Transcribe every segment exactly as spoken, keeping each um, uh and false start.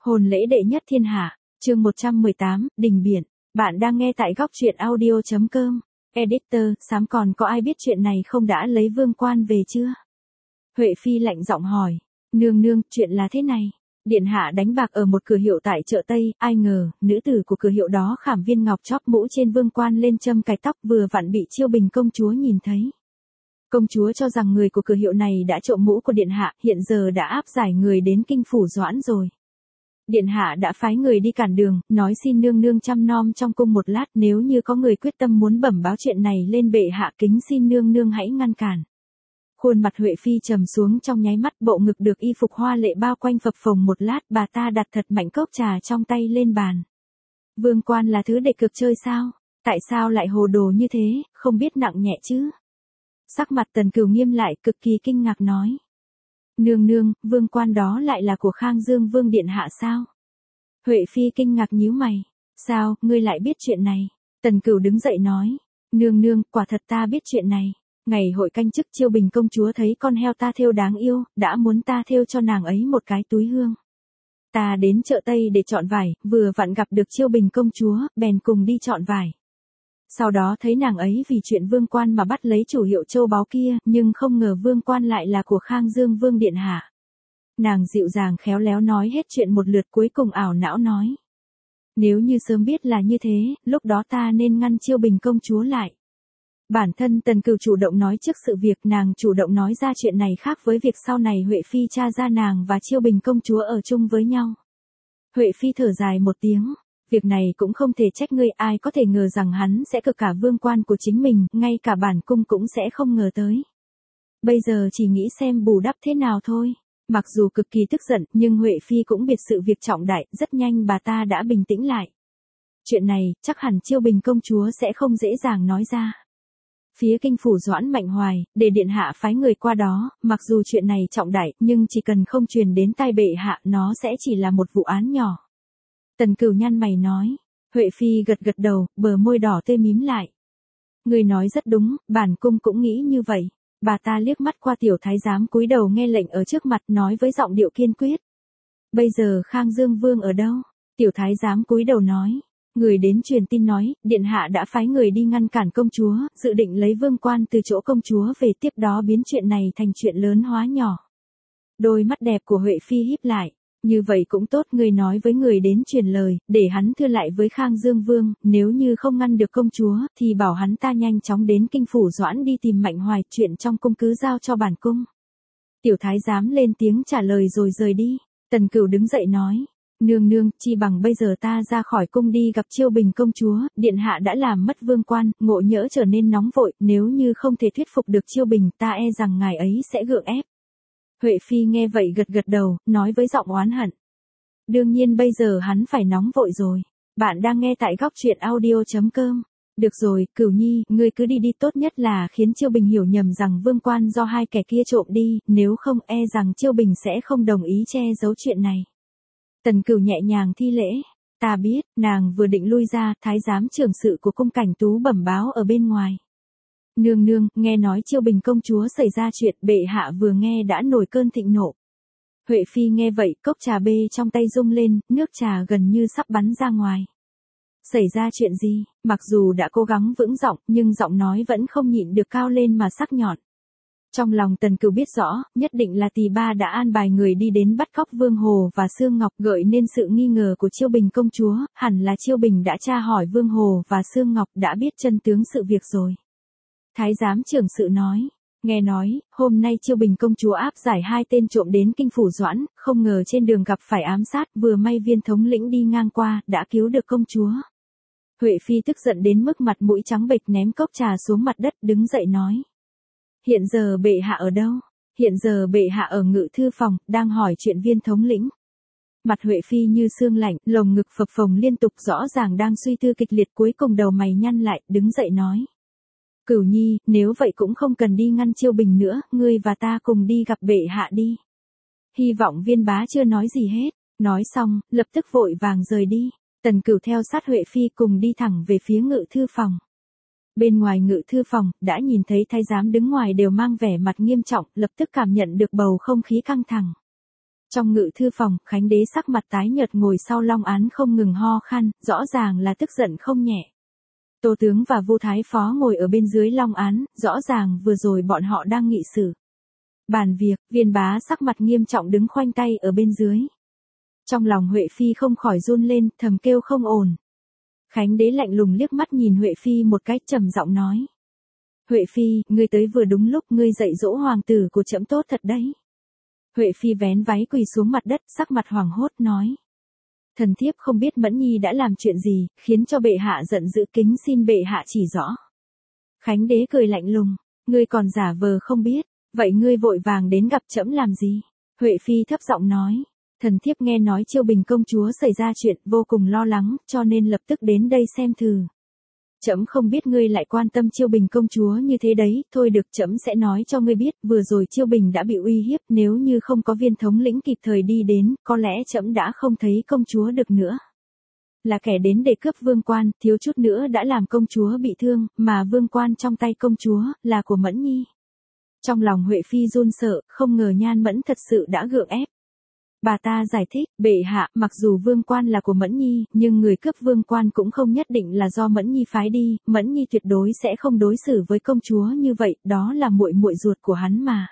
Hôn lễ đệ nhất thiên hạ, chương một trăm mười tám, đình biển. Bạn đang nghe tại góc truyện audio chấm com. Editor, xám còn có ai biết chuyện này không, đã lấy vương quan về chưa? Huệ Phi lạnh giọng hỏi. Nương nương, chuyện là thế này. Điện hạ đánh bạc ở một cửa hiệu tại chợ Tây, ai ngờ, nữ tử của cửa hiệu đó khảm viên ngọc chóp mũ trên vương quan lên châm cài tóc, vừa vặn bị Chiêu Bình công chúa nhìn thấy. Công chúa cho rằng người của cửa hiệu này đã trộm mũ của điện hạ, hiện giờ đã áp giải người đến kinh phủ Doãn rồi. Điện hạ đã phái người đi cản đường, nói xin nương nương chăm nom trong cung một lát, nếu như có người quyết tâm muốn bẩm báo chuyện này lên bệ hạ, kính xin nương nương hãy ngăn cản. Khuôn mặt Huệ Phi trầm xuống trong nháy mắt, bộ ngực được y phục hoa lệ bao quanh phập phồng một lát, bà ta đặt thật mạnh cốc trà trong tay lên bàn. Vương quan là thứ để cực chơi sao? Tại sao lại hồ đồ như thế, không biết nặng nhẹ chứ? Sắc mặt Tần Cửu nghiêm lại, cực kỳ kinh ngạc nói. Nương nương, vương quan đó lại là của Khang Dương Vương điện hạ sao? Huệ Phi kinh ngạc nhíu mày. Sao, ngươi lại biết chuyện này? Tần Cửu đứng dậy nói. Nương nương, quả thật ta biết chuyện này. Ngày hội canh chức, Chiêu Bình công chúa thấy con heo ta thêu đáng yêu, đã muốn ta thêu cho nàng ấy một cái túi hương. Ta đến chợ Tây để chọn vải, vừa vặn gặp được Chiêu Bình công chúa, bèn cùng đi chọn vải. Sau đó thấy nàng ấy vì chuyện vương quan mà bắt lấy chủ hiệu châu báu kia, nhưng không ngờ vương quan lại là của Khang Dương Vương điện hạ. Nàng dịu dàng khéo léo nói hết chuyện một lượt, cuối cùng ảo não nói. Nếu như sớm biết là như thế, lúc đó ta nên ngăn Chiêu Bình công chúa lại. Bản thân Tần Cửu chủ động nói trước sự việc, nàng chủ động nói ra chuyện này, khác với việc sau này Huệ Phi tra ra nàng và Chiêu Bình công chúa ở chung với nhau. Huệ Phi thở dài một tiếng. Việc này cũng không thể trách ngươi, ai có thể ngờ rằng hắn sẽ cực cả vương quan của chính mình, ngay cả bản cung cũng sẽ không ngờ tới. Bây giờ chỉ nghĩ xem bù đắp thế nào thôi. Mặc dù cực kỳ tức giận, nhưng Huệ Phi cũng biết sự việc trọng đại, rất nhanh bà ta đã bình tĩnh lại. Chuyện này, chắc hẳn Chiêu Bình công chúa sẽ không dễ dàng nói ra. Phía kinh phủ Doãn Mạnh Hoài, để điện hạ phái người qua đó, mặc dù chuyện này trọng đại, nhưng chỉ cần không truyền đến tai bệ hạ, nó sẽ chỉ là một vụ án nhỏ. Tần Cửu nhăn mày nói. Huệ Phi gật gật đầu, bờ môi đỏ tươi mím lại. Người nói rất đúng, bản cung cũng nghĩ như vậy. Bà ta liếc mắt qua tiểu thái giám cúi đầu nghe lệnh ở trước mặt, nói với giọng điệu kiên quyết. Bây giờ Khang Dương Vương ở đâu? Tiểu thái giám cúi đầu nói. Người đến truyền tin nói, điện hạ đã phái người đi ngăn cản công chúa, dự định lấy vương quan từ chỗ công chúa về, tiếp đó biến chuyện này thành chuyện lớn hóa nhỏ. Đôi mắt đẹp của Huệ Phi híp lại. Như vậy cũng tốt, người nói với người đến truyền lời, để hắn thưa lại với Khang Dương Vương, nếu như không ngăn được công chúa, thì bảo hắn ta nhanh chóng đến kinh phủ Doãn đi tìm Mạnh Hoài, chuyện trong cung cứ giao cho bản cung. Tiểu thái giám lên tiếng trả lời rồi rời đi. Tần Cửu đứng dậy nói, nương nương, chi bằng bây giờ ta ra khỏi cung đi gặp Chiêu Bình công chúa, điện hạ đã làm mất vương quan, ngộ nhỡ trở nên nóng vội, nếu như không thể thuyết phục được Chiêu Bình, ta e rằng ngài ấy sẽ gượng ép. Huệ Phi nghe vậy gật gật đầu, nói với giọng oán hận. Đương nhiên bây giờ hắn phải nóng vội rồi. Bạn đang nghe tại góc truyện audio chấm com. Được rồi, Cửu Nhi, ngươi cứ đi đi, tốt nhất là khiến Chiêu Bình hiểu nhầm rằng vương quan do hai kẻ kia trộm đi, nếu không e rằng Chiêu Bình sẽ không đồng ý che giấu chuyện này. Tần Cửu nhẹ nhàng thi lễ. Ta biết, nàng vừa định lui ra, thái giám trưởng sự của cung Cảnh Tú bẩm báo ở bên ngoài. Nương nương, nghe nói Chiêu Bình công chúa xảy ra chuyện, bệ hạ vừa nghe đã nổi cơn thịnh nộ. Huệ Phi nghe vậy, cốc trà bê trong tay rung lên, nước trà gần như sắp bắn ra ngoài. Xảy ra chuyện gì? Mặc dù đã cố gắng vững giọng, nhưng giọng nói vẫn không nhịn được cao lên mà sắc nhọn. Trong lòng Tần Cửu biết rõ, nhất định là Tỳ Ba đã an bài người đi đến bắt cóc Vương Hồ và Sương Ngọc, gợi nên sự nghi ngờ của Chiêu Bình công chúa, hẳn là Chiêu Bình đã tra hỏi Vương Hồ và Sương Ngọc, đã biết chân tướng sự việc rồi. Thái giám trưởng sự nói, nghe nói, hôm nay Chiêu Bình công chúa áp giải hai tên trộm đến kinh phủ Doãn, không ngờ trên đường gặp phải ám sát, vừa may Viên thống lĩnh đi ngang qua, đã cứu được công chúa. Huệ Phi tức giận đến mức mặt mũi trắng bệch, ném cốc trà xuống mặt đất, đứng dậy nói. Hiện giờ bệ hạ ở đâu? Hiện giờ bệ hạ ở ngự thư phòng, đang hỏi chuyện Viên thống lĩnh. Mặt Huệ Phi như xương lạnh, lồng ngực phập phồng liên tục, rõ ràng đang suy tư kịch liệt, cuối cùng đầu mày nhăn lại, đứng dậy nói. Cửu Nhi, nếu vậy cũng không cần đi ngăn Chiêu Bình nữa, ngươi và ta cùng đi gặp bệ hạ đi. Hy vọng Viên bá chưa nói gì hết. Nói xong, lập tức vội vàng rời đi. Tần Cửu theo sát Huệ Phi cùng đi thẳng về phía ngự thư phòng. Bên ngoài ngự thư phòng, đã nhìn thấy thái giám đứng ngoài đều mang vẻ mặt nghiêm trọng, lập tức cảm nhận được bầu không khí căng thẳng. Trong ngự thư phòng, Khánh đế sắc mặt tái nhợt ngồi sau long án không ngừng ho khan, rõ ràng là tức giận không nhẹ. Tô tướng và Vu Thái Phó ngồi ở bên dưới long án, rõ ràng vừa rồi bọn họ đang nghị sự. Bàn việc, Viên Bá sắc mặt nghiêm trọng đứng khoanh tay ở bên dưới. Trong lòng Huệ Phi không khỏi run lên, thầm kêu không ổn. Khánh đế lạnh lùng liếc mắt nhìn Huệ Phi một cách trầm giọng nói. Huệ Phi, ngươi tới vừa đúng lúc, ngươi dạy dỗ hoàng tử của trẫm tốt thật đấy. Huệ Phi vén váy quỳ xuống mặt đất, sắc mặt hoảng hốt nói. Thần thiếp không biết Mẫn Nhi đã làm chuyện gì, khiến cho bệ hạ giận dữ, kính xin bệ hạ chỉ rõ. Khánh đế cười lạnh lùng, ngươi còn giả vờ không biết, vậy ngươi vội vàng đến gặp trẫm làm gì? Huệ Phi thấp giọng nói. Thần thiếp nghe nói Chiêu Bình công chúa xảy ra chuyện, vô cùng lo lắng, cho nên lập tức đến đây xem thử. Trẫm không biết ngươi lại quan tâm Chiêu Bình công chúa như thế đấy, thôi được, trẫm sẽ nói cho ngươi biết, vừa rồi Chiêu Bình đã bị uy hiếp, nếu như không có Viên thống lĩnh kịp thời đi đến, có lẽ trẫm đã không thấy công chúa được nữa. Là kẻ đến để cướp vương quan, thiếu chút nữa đã làm công chúa bị thương, mà vương quan trong tay công chúa, là của Mẫn Nhi. Trong lòng Huệ Phi run sợ, không ngờ Nhan Mẫn thật sự đã gượng ép. Bà ta giải thích, bệ hạ, mặc dù vương quan là của Mẫn Nhi, nhưng người cướp vương quan cũng không nhất định là do Mẫn Nhi phái đi, Mẫn Nhi tuyệt đối sẽ không đối xử với công chúa như vậy, đó là muội muội ruột của hắn mà.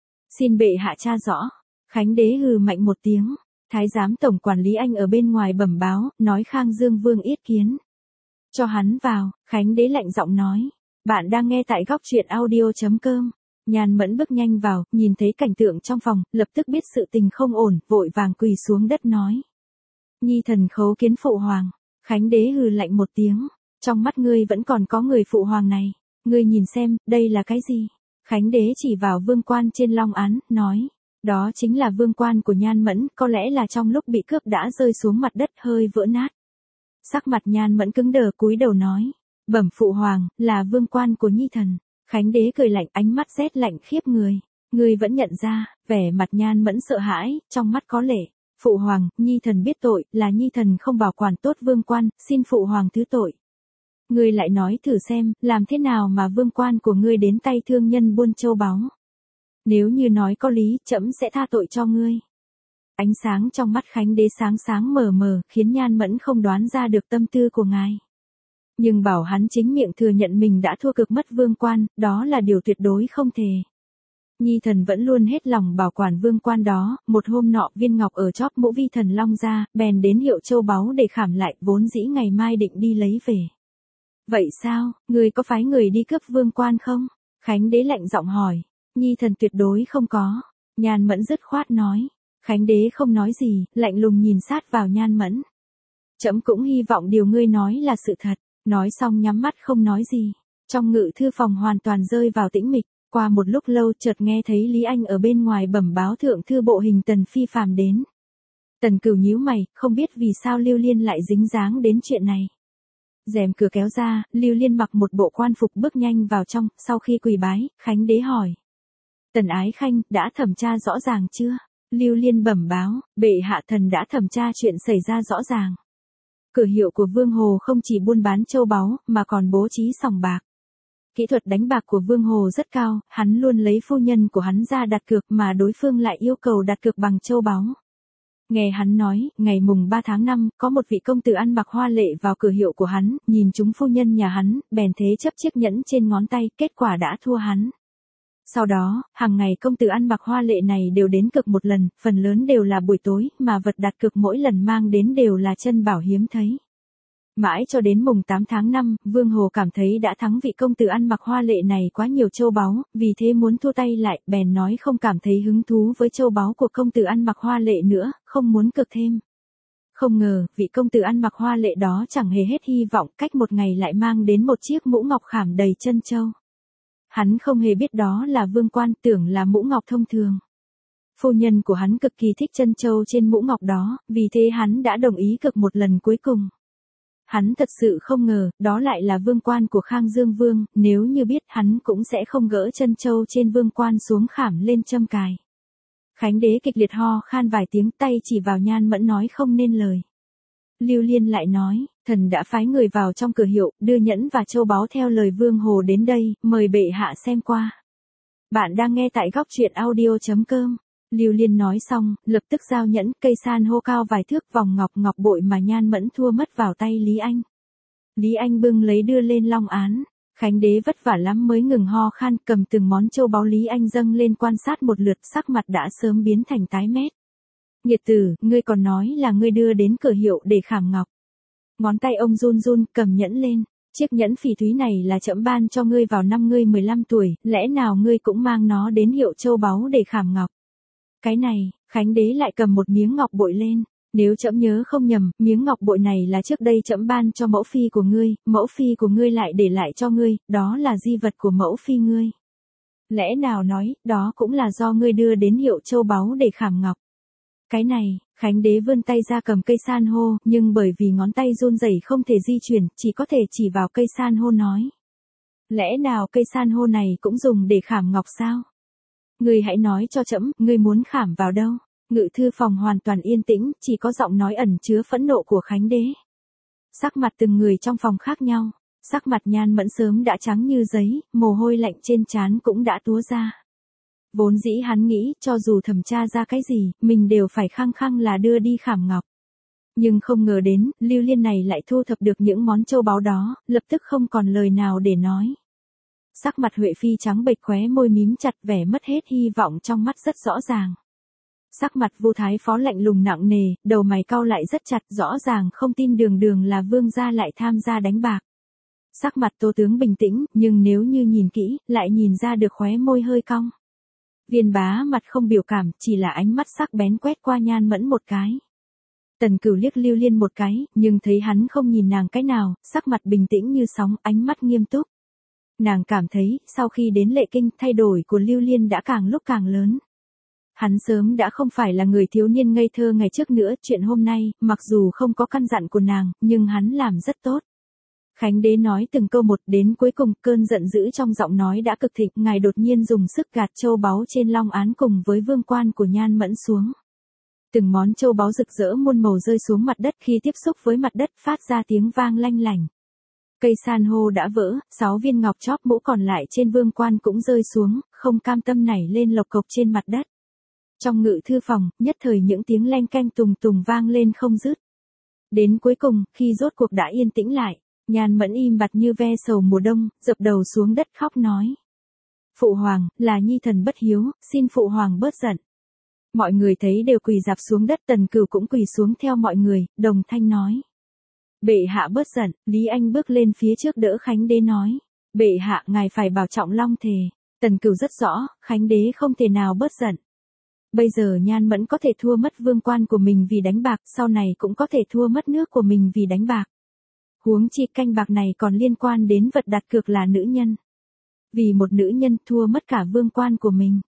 Xin bệ hạ tra rõ. Khánh đế hừ mạnh một tiếng. Thái giám tổng quản lý Anh ở bên ngoài bẩm báo, nói Khang Dương Vương yết kiến. Cho hắn vào, Khánh đế lạnh giọng nói. Bạn đang nghe tại góc truyện audio chấm com. Nhan Mẫn bước nhanh vào, nhìn thấy cảnh tượng trong phòng, lập tức biết sự tình không ổn, vội vàng quỳ xuống đất nói. Nhi thần khấu kiến phụ hoàng. Khánh đế hừ lạnh một tiếng. Trong mắt ngươi vẫn còn có người phụ hoàng này. Ngươi nhìn xem, đây là cái gì? Khánh đế chỉ vào vương quan trên long án, nói. Đó chính là vương quan của Nhan Mẫn, có lẽ là trong lúc bị cướp đã rơi xuống mặt đất hơi vỡ nát. Sắc mặt Nhan Mẫn cứng đờ cúi đầu nói. Bẩm phụ hoàng, là vương quan của Nhi thần. Khánh đế cười lạnh, ánh mắt rét lạnh khiếp người. Người vẫn nhận ra, vẻ mặt Nhan Mẫn sợ hãi, trong mắt có lệ. Phụ hoàng, Nhi thần biết tội, là Nhi thần không bảo quản tốt vương quan, xin phụ hoàng thứ tội. Ngươi lại nói thử xem, làm thế nào mà vương quan của ngươi đến tay thương nhân buôn châu báu. Nếu như nói có lý, trẫm sẽ tha tội cho ngươi. Ánh sáng trong mắt Khánh đế sáng sáng mờ mờ, khiến Nhan Mẫn không đoán ra được tâm tư của ngài. Nhưng bảo hắn chính miệng thừa nhận mình đã thua cực mất vương quan, đó là điều tuyệt đối không thể. Nhi thần vẫn luôn hết lòng bảo quản vương quan đó, một hôm nọ Viên Ngọc ở chóp mũ Vi Thần Long ra, bèn đến hiệu châu báu để khảm lại, vốn dĩ ngày mai định đi lấy về. Vậy sao, người có phái người đi cướp vương quan không? Khánh đế lạnh giọng hỏi. Nhi thần tuyệt đối không có. Nhan Mẫn dứt khoát nói. Khánh đế không nói gì, lạnh lùng nhìn sát vào Nhan Mẫn. Trẫm cũng hy vọng điều ngươi nói là sự thật. Nói xong nhắm mắt không nói gì. Trong ngự thư phòng hoàn toàn rơi vào tĩnh mịch. Qua một lúc lâu chợt nghe thấy Lý Anh ở bên ngoài bẩm báo thượng thư bộ hình Tần Phi Phàm đến. Tần Cửu nhíu mày, không biết vì sao Lưu Liên lại dính dáng đến chuyện này. Rèm cửa kéo ra, Lưu Liên mặc một bộ quan phục bước nhanh vào trong, sau khi quỳ bái, Khánh đế hỏi. Tần Ái Khanh, đã thẩm tra rõ ràng chưa? Lưu Liên bẩm báo, bệ hạ thần đã thẩm tra chuyện xảy ra rõ ràng. Cửa hiệu của Vương Hồ không chỉ buôn bán châu báu, mà còn bố trí sòng bạc. Kỹ thuật đánh bạc của Vương Hồ rất cao, hắn luôn lấy phu nhân của hắn ra đặt cược mà đối phương lại yêu cầu đặt cược bằng châu báu. Nghe hắn nói, ngày mùng ba tháng năm, có một vị công tử ăn mặc hoa lệ vào cửa hiệu của hắn, nhìn chúng phu nhân nhà hắn, bèn thế chấp chiếc nhẫn trên ngón tay, kết quả đã thua hắn. Sau đó, hàng ngày công tử ăn mặc hoa lệ này đều đến cược một lần, phần lớn đều là buổi tối, mà vật đặt cược mỗi lần mang đến đều là chân bảo hiếm thấy. Mãi cho đến mùng tám tháng năm, Vương Hồ cảm thấy đã thắng vị công tử ăn mặc hoa lệ này quá nhiều châu báu, vì thế muốn thua tay lại, bèn nói không cảm thấy hứng thú với châu báu của công tử ăn mặc hoa lệ nữa, không muốn cược thêm. Không ngờ, vị công tử ăn mặc hoa lệ đó chẳng hề hết hy vọng, cách một ngày lại mang đến một chiếc mũ ngọc khảm đầy chân châu. Hắn không hề biết đó là vương quan, tưởng là mũ ngọc thông thường. Phu nhân của hắn cực kỳ thích chân châu trên mũ ngọc đó, vì thế hắn đã đồng ý cược một lần cuối cùng. Hắn thật sự không ngờ, đó lại là vương quan của Khang Dương Vương, nếu như biết hắn cũng sẽ không gỡ chân châu trên vương quan xuống khảm lên châm cài. Khánh đế kịch liệt ho khan vài tiếng, tay chỉ vào Nhan Mẫn nói không nên lời. Lưu Liên lại nói, thần đã phái người vào trong cửa hiệu, đưa nhẫn và châu báu theo lời Vương Hồ đến đây, mời bệ hạ xem qua. Bạn đang nghe tại góc truyện audio chấm com. Lưu Liên nói xong, lập tức giao nhẫn cây san hô cao vài thước vòng ngọc ngọc bội mà Nhan Mẫn thua mất vào tay Lý Anh. Lý Anh bưng lấy đưa lên long án. Khánh đế vất vả lắm mới ngừng ho khan, cầm từng món châu báu Lý Anh dâng lên quan sát một lượt, sắc mặt đã sớm biến thành tái mét. Nghiệt tử, ngươi còn nói là ngươi đưa đến cửa hiệu để khảm ngọc. Ngón tay ông run run cầm nhẫn lên. Chiếc nhẫn phỉ thúy này là trẫm ban cho ngươi vào năm ngươi mười lăm tuổi, lẽ nào ngươi cũng mang nó đến hiệu châu báu để khảm ngọc? Cái này, Khánh đế lại cầm một miếng ngọc bội lên. Nếu trẫm nhớ không nhầm, miếng ngọc bội này là trước đây trẫm ban cho mẫu phi của ngươi, mẫu phi của ngươi lại để lại cho ngươi, đó là di vật của mẫu phi ngươi. Lẽ nào nói, đó cũng là do ngươi đưa đến hiệu châu báu để khảm ngọc? Cái này, Khánh đế vươn tay ra cầm cây san hô, nhưng bởi vì ngón tay run rẩy không thể di chuyển, chỉ có thể chỉ vào cây san hô nói. Lẽ nào cây san hô này cũng dùng để khảm ngọc sao? Ngươi hãy nói cho trẫm, ngươi muốn khảm vào đâu? Ngự thư phòng hoàn toàn yên tĩnh, chỉ có giọng nói ẩn chứa phẫn nộ của Khánh đế. Sắc mặt từng người trong phòng khác nhau, sắc mặt Nhan Mẫn sớm đã trắng như giấy, mồ hôi lạnh trên trán cũng đã túa ra. Vốn dĩ hắn nghĩ, cho dù thẩm tra ra cái gì, mình đều phải khăng khăng là đưa đi khảm ngọc. Nhưng không ngờ đến, Lưu Liên này lại thu thập được những món châu báu đó, lập tức không còn lời nào để nói. Sắc mặt Huệ Phi trắng bệch, khóe môi mím chặt, vẻ mất hết hy vọng trong mắt rất rõ ràng. Sắc mặt Vu Thái Phó lạnh lùng nặng nề, đầu mày cau lại rất chặt, rõ ràng không tin đường đường là vương gia lại tham gia đánh bạc. Sắc mặt Tô tướng bình tĩnh, nhưng nếu như nhìn kỹ, lại nhìn ra được khóe môi hơi cong. Viên Bá mặt không biểu cảm, chỉ là ánh mắt sắc bén quét qua Nhan Mẫn một cái. Tần Cửu liếc Lưu Liên một cái, nhưng thấy hắn không nhìn nàng cái nào, sắc mặt bình tĩnh như sóng, ánh mắt nghiêm túc. Nàng cảm thấy, sau khi đến Lệ Kinh, thay đổi của Lưu Liên đã càng lúc càng lớn. Hắn sớm đã không phải là người thiếu niên ngây thơ ngày trước nữa, chuyện hôm nay, mặc dù không có căn dặn của nàng, nhưng hắn làm rất tốt. Khánh đế nói từng câu một, đến cuối cùng, cơn giận dữ trong giọng nói đã cực thịnh, ngài đột nhiên dùng sức gạt châu báu trên long án cùng với vương quan của Nhan Mẫn xuống. Từng món châu báu rực rỡ muôn màu rơi xuống mặt đất, khi tiếp xúc với mặt đất phát ra tiếng vang lanh lảnh. Cây san hô đã vỡ, sáu viên ngọc chóp mũ còn lại trên vương quan cũng rơi xuống, không cam tâm nảy lên lộc cộc trên mặt đất. Trong ngự thư phòng, nhất thời những tiếng leng keng tùng tùng vang lên không dứt. Đến cuối cùng, khi rốt cuộc đã yên tĩnh lại, Nhan Mẫn im bặt như ve sầu mùa đông, dập đầu xuống đất khóc nói. Phụ hoàng, là nhi thần bất hiếu, xin phụ hoàng bớt giận. Mọi người thấy đều quỳ rạp xuống đất, Tần Cửu cũng quỳ xuống theo mọi người, đồng thanh nói. Bệ hạ bớt giận, Lý Anh bước lên phía trước đỡ Khánh đế nói. Bệ hạ, ngài phải bảo trọng long thề. Tần Cửu rất rõ, Khánh đế không thể nào bớt giận. Bây giờ Nhan Mẫn có thể thua mất vương quan của mình vì đánh bạc, sau này cũng có thể thua mất nước của mình vì đánh bạc. Huống chi canh bạc này còn liên quan đến vật đặt cược là nữ nhân. Vì một nữ nhân thua mất cả vương quan của mình.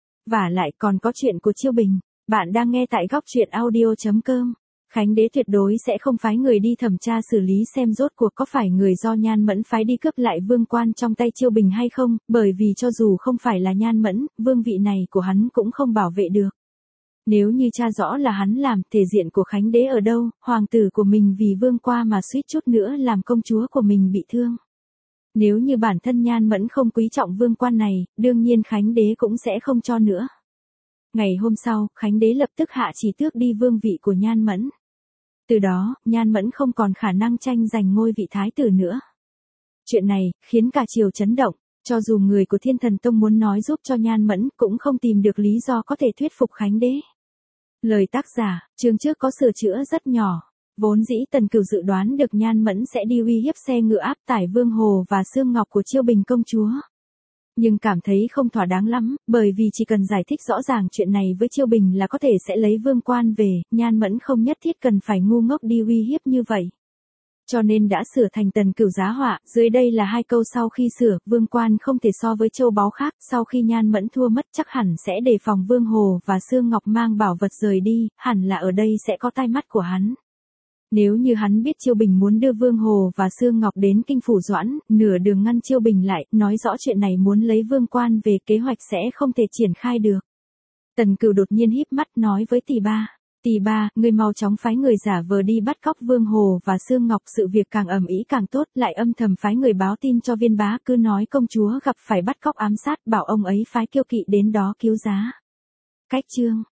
Vả lại còn có chuyện của Chiêu Bình. Bạn đang nghe tại góc truyện audio chấm com. Khánh đế tuyệt đối sẽ không phái người đi thẩm tra xử lý xem rốt cuộc có phải người do Nhan Mẫn phái đi cướp lại vương quan trong tay Chiêu Bình hay không, bởi vì cho dù không phải là Nhan Mẫn, vương vị này của hắn cũng không bảo vệ được. Nếu như tra rõ là hắn làm, thể diện của Khánh đế ở đâu, hoàng tử của mình vì vương qua mà suýt chút nữa làm công chúa của mình bị thương. Nếu như bản thân Nhan Mẫn không quý trọng vương quan này, đương nhiên Khánh đế cũng sẽ không cho nữa. Ngày hôm sau, Khánh đế lập tức hạ chỉ tước đi vương vị của Nhan Mẫn. Từ đó, Nhan Mẫn không còn khả năng tranh giành ngôi vị thái tử nữa. Chuyện này, khiến cả triều chấn động, cho dù người của Thiên Thần Tông muốn nói giúp cho Nhan Mẫn cũng không tìm được lý do có thể thuyết phục Khánh đế. Lời tác giả, chương trước có sửa chữa rất nhỏ. Vốn dĩ Tần Cửu dự đoán được Nhan Mẫn sẽ đi uy hiếp xe ngựa áp tải Vương Hồ và xương ngọc của Chiêu Bình công chúa. Nhưng cảm thấy không thỏa đáng lắm, bởi vì chỉ cần giải thích rõ ràng chuyện này với Chiêu Bình là có thể sẽ lấy vương quan về, Nhan Mẫn không nhất thiết cần phải ngu ngốc đi uy hiếp như vậy. Cho nên đã sửa thành Tần Cửu giá họa, dưới đây là hai câu sau khi sửa, vương quan không thể so với châu báu khác, sau khi Nhan Mẫn thua mất chắc hẳn sẽ đề phòng Vương Hồ và xương ngọc mang bảo vật rời đi, hẳn là ở đây sẽ có tai mắt của hắn. Nếu như hắn biết Chiêu Bình muốn đưa Vương Hồ và xương ngọc đến kinh phủ Doãn, nửa đường ngăn Chiêu Bình lại, nói rõ chuyện này muốn lấy vương quan về, kế hoạch sẽ không thể triển khai được. Tần Cửu đột nhiên híp mắt nói với Tỷ Ba. Tỷ Ba, ngươi mau chóng phái người giả vờ đi bắt cóc Vương Hồ và xương ngọc, sự việc càng ầm ĩ càng tốt, lại âm thầm phái người báo tin cho Viên Bá, cứ nói công chúa gặp phải bắt cóc ám sát, bảo ông ấy phái kiêu kỵ đến đó cứu giá. Cách chương